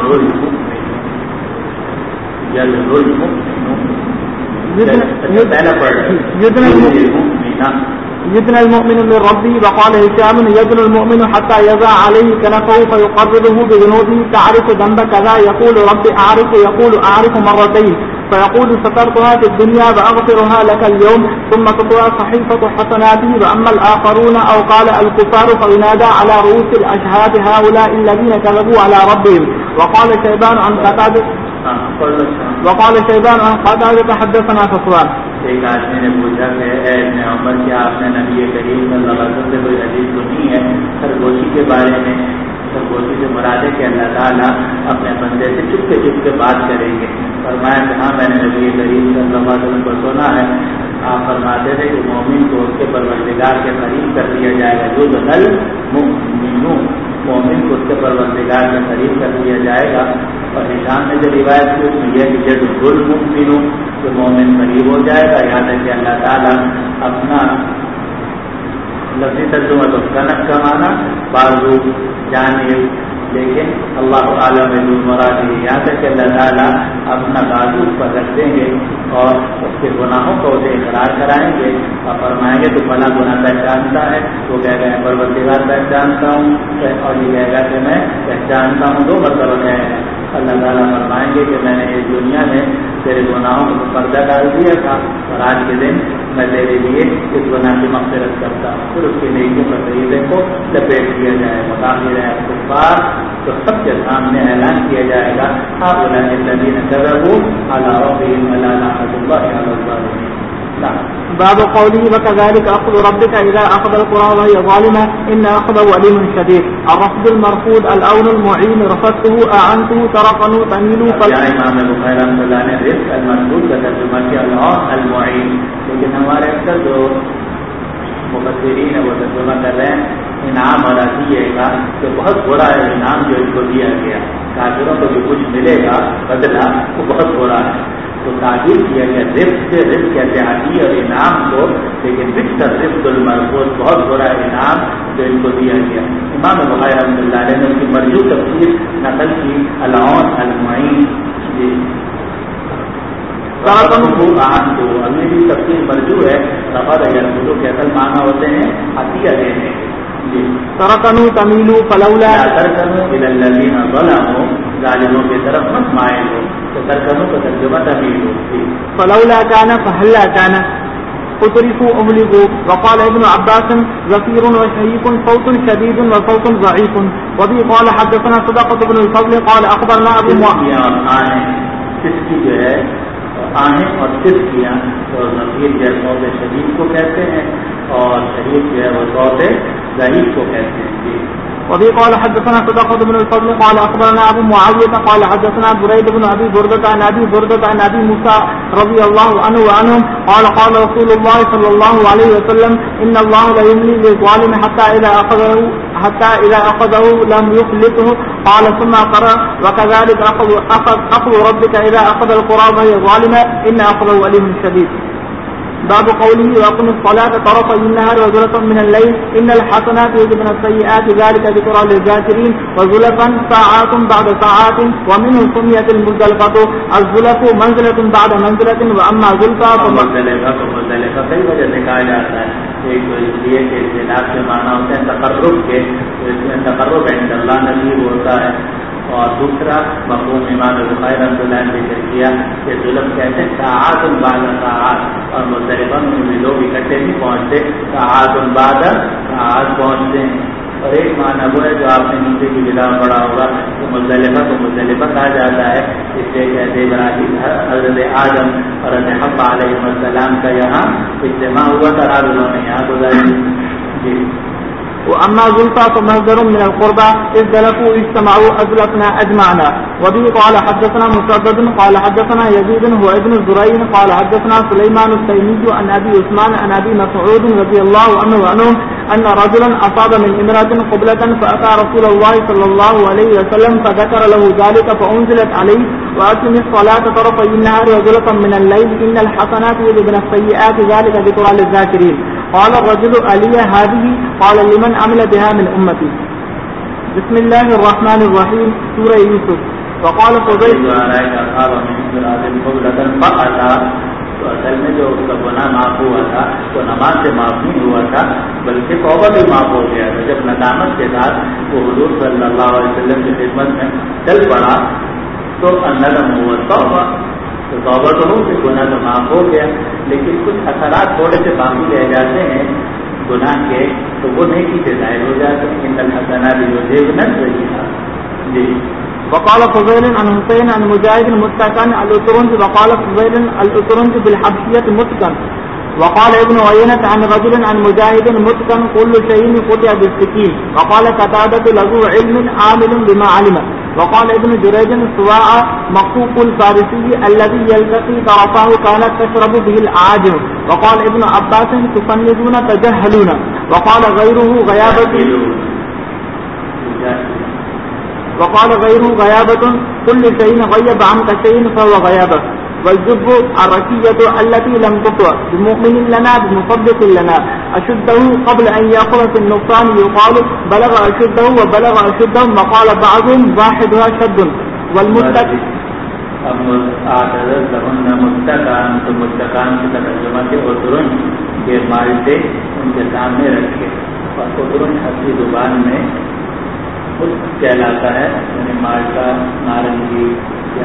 يدنى المؤمن من ربه وقال هشام يدنى المؤمن حتى يضع عليه كنفه فيقربه بذنوبه تعرف ذنب كذا يقول رب أعرف يقول أعرف مرتين فيقول سترتها في الدنيا وأغفرها لك اليوم ثم تطوى صحيفة حسناته وأما الآخرون أو قال الكفار فينادى على رؤوس الأشهاد هؤلاء الذين كذبوا على ربهم. وقال شيبان عن قتادة وقال شيبان عن قتادة حدثنا صفوان. ایک آدمی نے پوچھا کہ اے ابن عمر کیا آپ نے نبی کریم صلی اللہ علیہ وسلم سے کوئی حدیث سنی ہے خرگوشی کے بارے میں؟ خرگوشی سے مراد ہے کہ اللہ تعالیٰ اپنے بندے سے چپ کے بات کریں گے. فرمایا کہ ہاں میں نے نبی کریم صلی اللہ علیہ وسلم کو سنا ہے. آپ فرماتے تھے کہ مومن کو اس کے پروردگار کے قریب کر دیا جائے گا. جو بدل مومن کو اس کے پروردگار کے قریب کر دیا جائے گا. اور نشان میں جو روایت کی اس میں یہ کہ جب المؤمن جو مومن قریب ہو جائے گا. یاد ہے کہ اللہ تعالیٰ اپنا لفظی ترجمہ تو کنک کا معنی بازو جانب، لیکن اللہ عالم مراد یاد ہے کہ اللہ تعالیٰ اپنا بازو پر رکھ دیں گے اور اس کے گناہوں کو اسے اقرار کرائیں گے اور فرمائیں گے تو فلاں گناہ پہچانتا ہے. وہ کہے گا میں پروردگار پہچانتا ہوں، اور یہ کہے گا کہ میں پہچانتا ہوں. دو مرتبہ کہے گا. اللہ تعالیٰ فرمائیں گے کہ میں نے اس دنیا میں تیرے گناہوں کو پردہ ڈال دیا تھا اور آج کے دن میں تیرے لیے اس گناہ کی مغفرت کرتا ہوں. پھر اس کے نیکیوں کا طریقے کو لپیٹ دیا جائے گا. باقی رہے کفار تو سب کے سامنے اعلان کیا جائے گا الذین کذبوا علی ربہم الا لعنۃ اللہ علی الظالمین. باب قوله وكذلك أخذ ربك إذا أخذ القرى وهي ظالمة إن أخذه أليم شديد. الرفض المرفوض الأون المعين رفضته أعنته ترقن تميل امام بخاری رحمۃ اللہ نے رزق المرفوض کا ترجمہ کیا العون المعین، لیکن ہمارے اکثر جو مفسرین ہیں وہ ترجمہ کر رہے ہیں انعام اور عطیہ کا کہ بہت بڑا ہے انعام جو ان کو دیا گیا. کافروں کو جو کچھ ملے گا بدلہ وہ بہت بڑا ہے. تو تعبیر کیا گیا رزق سے رزق کہتے ہیں عطیہ اور انعام کو، لیکن رزق المرفوض بہت بڑا انعام جو ان کو دیا گیا. امام بخاری رحمۃ اللہ علیہ نے ان کی مرجو تفسیر نقل کی العون المعین. اگلی بھی تفسیر مرجو ہے. رفض یرفض کے اصل معنی ہوتے ہیں عطیہ دینے. ترکنوا تمیلوا فلولا ترکنوا الی الذین ظلموا، ظالموں کی طرف مت مائل ہو. تو ترکنوا کا ترجمہ تمیلوا. فلولا كان فهلا كان اتركوا اهلكوا. وقال ابن عباس زفير وشهيق صوت شديد وصوت ضعيف. وبه قال حدثنا صدقة بن الفضل قال اخبرنا ابو معاوية. کس کی جو ہے آہیں اور سسکیاں تو نظیر جو ہے صوت شدید کو کہتے ہیں اور شہید جو ہے وہ صوت ضعیف کو کہتے ہیں. وبه قال حدثنا صدقة بن الفضل قال اخبرنا ابو معاوية قال حدثنا بريد بن ابي بردة عن ابي بردة عن ابي موسى رضي الله عنه وعنهم قال قال رسول الله صلى الله عليه وسلم ان الله لا يملي للظالم حتى اذا اخذه لم يفلته. قال ثم قرأ وكذلك اخذ ربك اذا اخذ القرى وهي ظالمة ان اخذه أليم شديد. باب قوله وأقم الصلاة طرفي النهار وزلفا من الليل إن الحسنات يذهبن السيئات ذلك ذكرى للذاكرين. وزلفا ساعات بعد ساعات ومنه سميت المزدلفة. الزلف منزلة بعد منزلة وأما زلفا مزدلفہ کئی وجہ سے کہا جاتا ہے. ایک تو اس لیے کہ اختلاف کے معنی ہوتے ہیں تقرب کے، تو اس میں تقرب عند اللہ نصیب ہوتا ہے. اور دوسرا مفہوم امام بخاری رحمۃ اللہ نے ذکر کیا کہ ظلم کہتے ہیں ساعات بعد ساعات، اور مزدلفہ میں لوگ اکٹھے نہیں پہنچتے، ساعات بعد ساعات پہنچتے ہیں. اور ایک معنی وہ ہے جو آپ نے نیچے کی بلا پڑا ہوگا تو مزدلفہ کو مزدلفہ کہا جاتا ہے. اس لیے کہتے ابراہیم حضرت آدم اور حضرت حوا علیہ السلام کا یہاں اجتماع ہوا تھا، آج انہوں نے یہاں گزاری. جی. وأما زلفى فمصدر من القربى إذ دلفوا اجتمعوا أزلفنا أجمعنا. وبه قال حدثنا مسدد قال حدثنا يزيد هو ابن الزرين قال حدثنا سليمان التيمي عن أبي عثمان عن أبي مسعود رضي الله عنه أن رجلا أصاب من امرأة قبلة فأتى رسول الله صلى الله عليه وسلم فذكر له ذلك فأنزلت عليه وأقم الصلاة طرفي النهار وزلفا من الليل إن الحسنات يذهبن السيئات ذلك ذكرى للذاكرين. قال الرجل ألي هذه؟ قال لمن عمل بها من أمتي. بسم الله الرحمن الرحيم. سورة يوسف. وقال فضيل تو اصل میں جو اس کا گناہ معاف ہوا تھا تو نماز سے معاف نہیں ہوا تھا بلکہ توبہ بھی معاف ہو گیا تھا. جب ندامت کے ساتھ وہ حضور صلی اللہ علیہ وسلم کی خدمت میں چل پڑا تو الندم ہوا توبہ. تو توبہ تو ہو کہ گناہ تو معاف ہو گیا، لیکن کچھ اثرات تھوڑے سے باقی رہ جاتے ہیں گناہ کے، تو وہ نیکی سے ظاہر ہو جاتے ہیں. ان الحسنات یذہبن السیئات. جی. وقال فضيل عن حسين عن مجاهد متكن الأترنج وقال فضيل الأترنج بالحبشية متكن وقال ابن عيينة عن رجل عن مجاهد متكن كل شيء قطع بالسكين وقال قتادة له علم عامل بما علم وقال ابن جريج سواع مخوف الفارسي الذي يلتقي طرفه كانت تشرب به الأعاجم وقال ابن عباس تفندون تجهلون وقال غيره غيابة كل شيء غيب عنك شيء فهو غيابة والجب الركية التي لم تطع بمؤمن لنا بمصدق لنا أشده قبل أن يأخذ في النقصان يقال بلغ أشده وبلغ أشده وقال بعضهم واحدها شد والمتقى متقان تو متقان کی ترجمہ کے اترن کے مالٹے ان کے سامنے رکھے اور اترن حسبی زبان میں خود کہلاتا ہے یعنی مالٹا نارنگی یا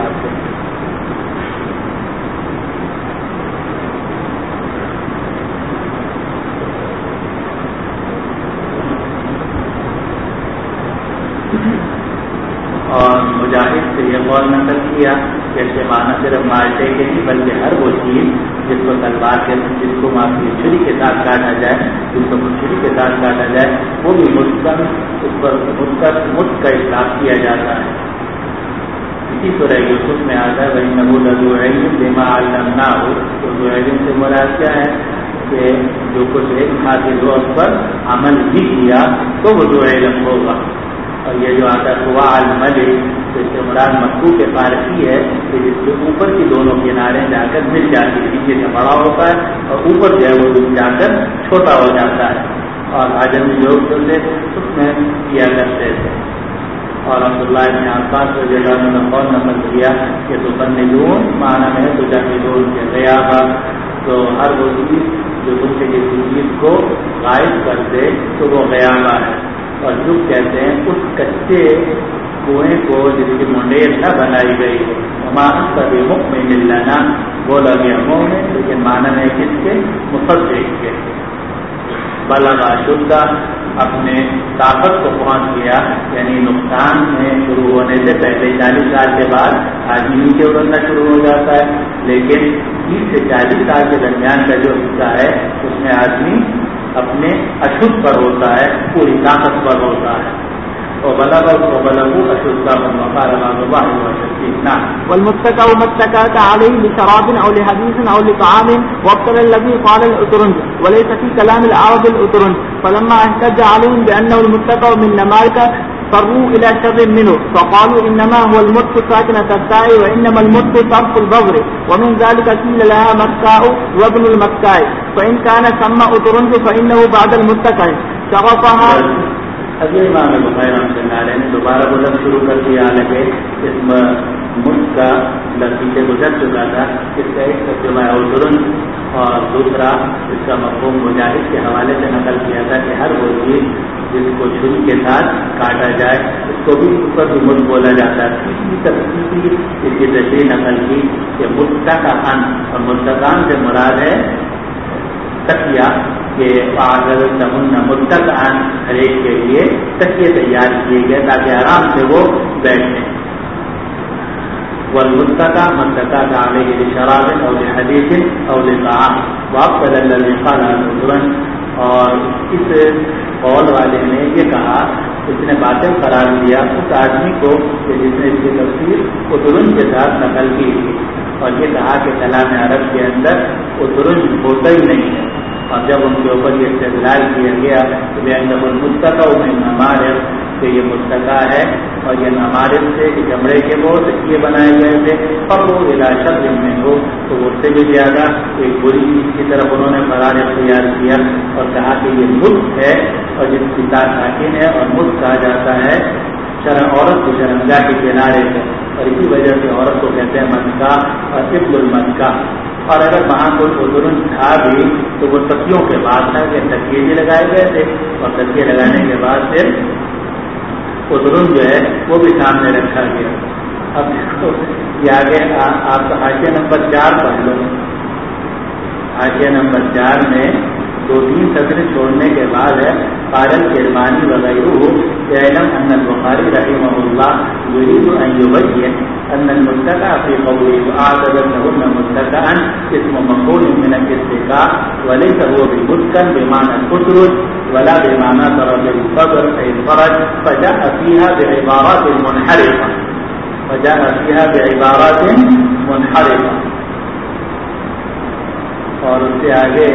اور مجاہد سے یہ قول نقل کیا کہ معنی صرف مالٹے کے نہیں بلکہ ہر وہ چیز جس کو تلوار کے جس کو معافی چھری کے ساتھ کاٹا جائے جس کو چھری کے ساتھ کاٹا جائے وہ بھی مستقل اس پر مت کا اطلاق کیا جاتا ہے. اسی طرح یوسف میں آتا ہے وہی نبول علم بما علمنا ہو تو علم سے مراد کیا ہے کہ جو کچھ علم حاصل ہو اس پر عمل بھی کیا تو وہ جو علم ہوگا. اور یہ جو آتا ہے سوا الملک تو اس سے مراد مکو کے فارسی ہے کہ جس کے اوپر کی دونوں کنارے جا کر مل جاتی ہے نیچے سے بڑا ہوتا ہے اور اوپر جو ہے وہ جا کر چھوٹا ہو جاتا ہے اور آجمی لوگ جو تھے اس میں کیا کرتے تھے. اور عبداللہ ابن عباس رضی اللہ عنہ نے قول نقل کیا کہ تو بنجون معنی میں تو جاہدون کے غیابہ تو ہر وہ چیز جو تم سے کسی چیز کو غائب کر دے تو وہ غیابہ ہے. اور جو کہتے ہیں اس کچے کنویں کو جس کی منڈیر نہ بنائی گئی ہے ہمارا سبھی مکھ میں مل لینا بولا گیا منہ میں لیکن معنی ہے کس کے مصدق کے بلغا شدہ اپنے طاقت کو پہنچ گیا یعنی نقصان میں شروع ہونے سے پہلے 40 سال کے بعد آدمی نیچے اترنا شروع ہو جاتا ہے لیکن 30 سے 40 سال کے درمیان کا جو حصہ ہے اس میں آدمی اپنے اشد پر ہوتا ہے پوری طاقت پر ہوتا ہے. والمتكأ متكأت عليه لشراب أو لحديث أو لطعام وابتلى الذي قال الأترنج وليس في كلام العرب الأترنج فلما احتج عليهم بأنه المتكأ من نمارك فروا إلى شر منه فقالوا إنما هو المت ساكنة التاء وإنما المت طرف البغر ومن ذلك قيل لها مكاء وابن المكاء فإن كان ثم أترنج فإنه بعد المتكأ شغفها. حضرت امام بخاری رحمۃ اللہ علیہ نے دوبارہ بولنا شروع کر دیا حالانکہ اس ملک کا لفظی سے گزر چکا تھا. اس کا ایک ترجمہ اترن اور دوسرا اس کا مفہوم مجاہد کے حوالے سے نقل کیا تھا کہ ہر وہ چیز جس کو چھری کے ساتھ کاٹا جائے اس کو بھی اوپر بھی ملک بولا جاتا ہے. اسی تفصیل اس کی تشریح نقل کی کہ متکئن اور متکئن سے مراد ہے تکیہ کہ متکئن ہر ایک کے لیے تکیے تیار کیے گئے تاکہ آرام سے وہ بیٹھیں. والمتکا متکا علیہ لشراب او لحدیث او لطعام وابتل الذی قال الاترن. اور اس قول والے نے یہ کہا اس نے باطل قرار دیا اس آدمی کو کہ جس نے اس کی تفسیر اترن کے ساتھ نقل کی تھی اور یہ کہا کہ کلام عرب کے اندر اترن ہوتا ہی نہیں ہے. اور جب ان کے اوپر یہ استدلال کیا گیا کہ متکا میں نمارف کہ یہ متکا ہے اور یہ نمارف سے کہ چمڑے کے وہ تکیے بنائے گئے تھے اور وہ علاج میں ہو تو اس سے بھی زیادہ ایک بری چیز کی طرف انہوں نے قرار اختیار کیا اور کہا کہ یہ ملک ہے اور جس کی ساکن ہے اور ملک کہا جاتا ہے عورت کی شرمگاہ کے کنارے سے اور اسی وجہ سے عورت کو کہتے ہیں متکا اور ابن المتکا. اور اگر وہاں کوئی اترن تھا بھی تو وہ تکیوں کے بعد تھا کہ تکیے بھی لگائے گئے تھے اور تکیے لگانے کے بعد پھر اترن جو ہے وہ بھی سامنے رکھا گیا. اب یہ آگے آپ کا حاشیہ نمبر 4 پڑھ لو. حاشیہ نمبر 4 میں 2-3 سطر چھوڑنے کے بعد ہے پارل کرمانی وغیرہ اعلم ان البخاري رحمه الله يريد ان يبين ان المتكأ في قوله اعتدت لهن متكئا اسم مفعول من الاتكاء وليس هو بالمسكن بمعنى الخسرج ولا بمعنى طرد الصدر اي الفرج، فجاء فيها بعبارات منحرفه اور اس سے آگے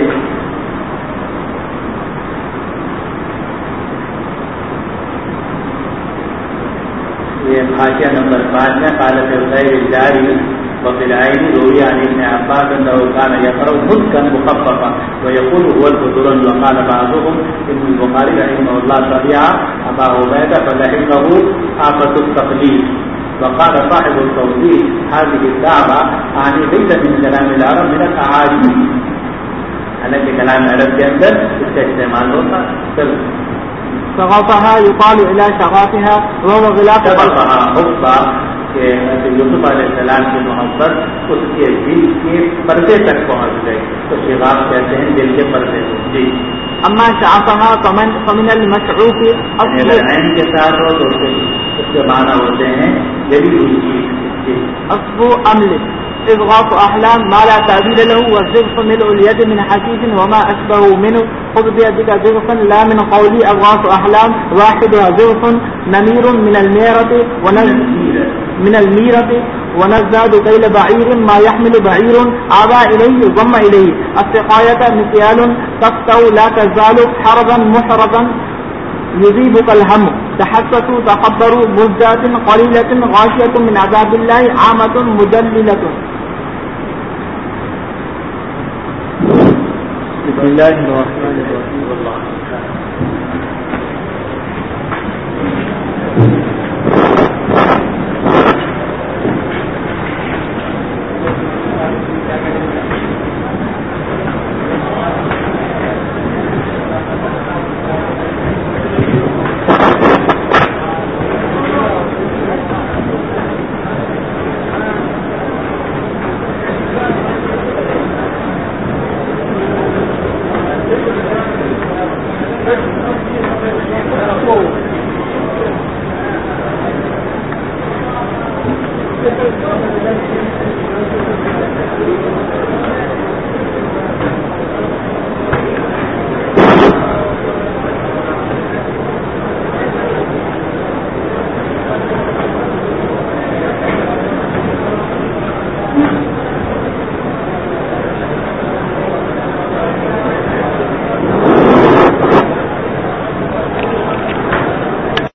یہ حاشیہ نمبر 5 میں قالت الخير الجاری وفي العين روي عن ابن عباس انه كان يقرأ مسكا مخففا ويقول هو الفضول، وقال بعضهم ابن البخاري رحمه الله تبع ابا عبيده فلحقه آفة التقليد. وقال صاحب التوضيح هذه الدعوة يعني ليس من كلام العرب من الاعاجم، حالانکہ کلام عرب کے اندر اس کا استعمال ہوتا ہے. شغفها يقال الى شغافها وهو غلاف حبا کہ یوسف علیہ السلام کی محبت اس کے دل کے پردے تک پہنچ گئی تو شغاف کہتے ہیں دل کے پردے کو. جی اما شعفها فمن المشعوف عین کے ساتھ ہو تو اس کے معنی ہوتے ہیں جلی ہوئی چیز. اصبو امل اضغاث احلام ما لا تعبير له والزغف ملء اليد من حشيش وما اشبه منه خذ بيدك زغفا لا من قولي اضغاث احلام واحدها زغف نمير من الميرة ونزداد كيل بعير ما يحمل بعير عبا إليه ضم إليه السقاية مكيال تفتو لا تزال حربا محربا يذيبك الهم تحسسوا تخبروا مزدات قليلة غاشية من عذاب الله عامة مدللة. بسم الله الرحمن الرحيم.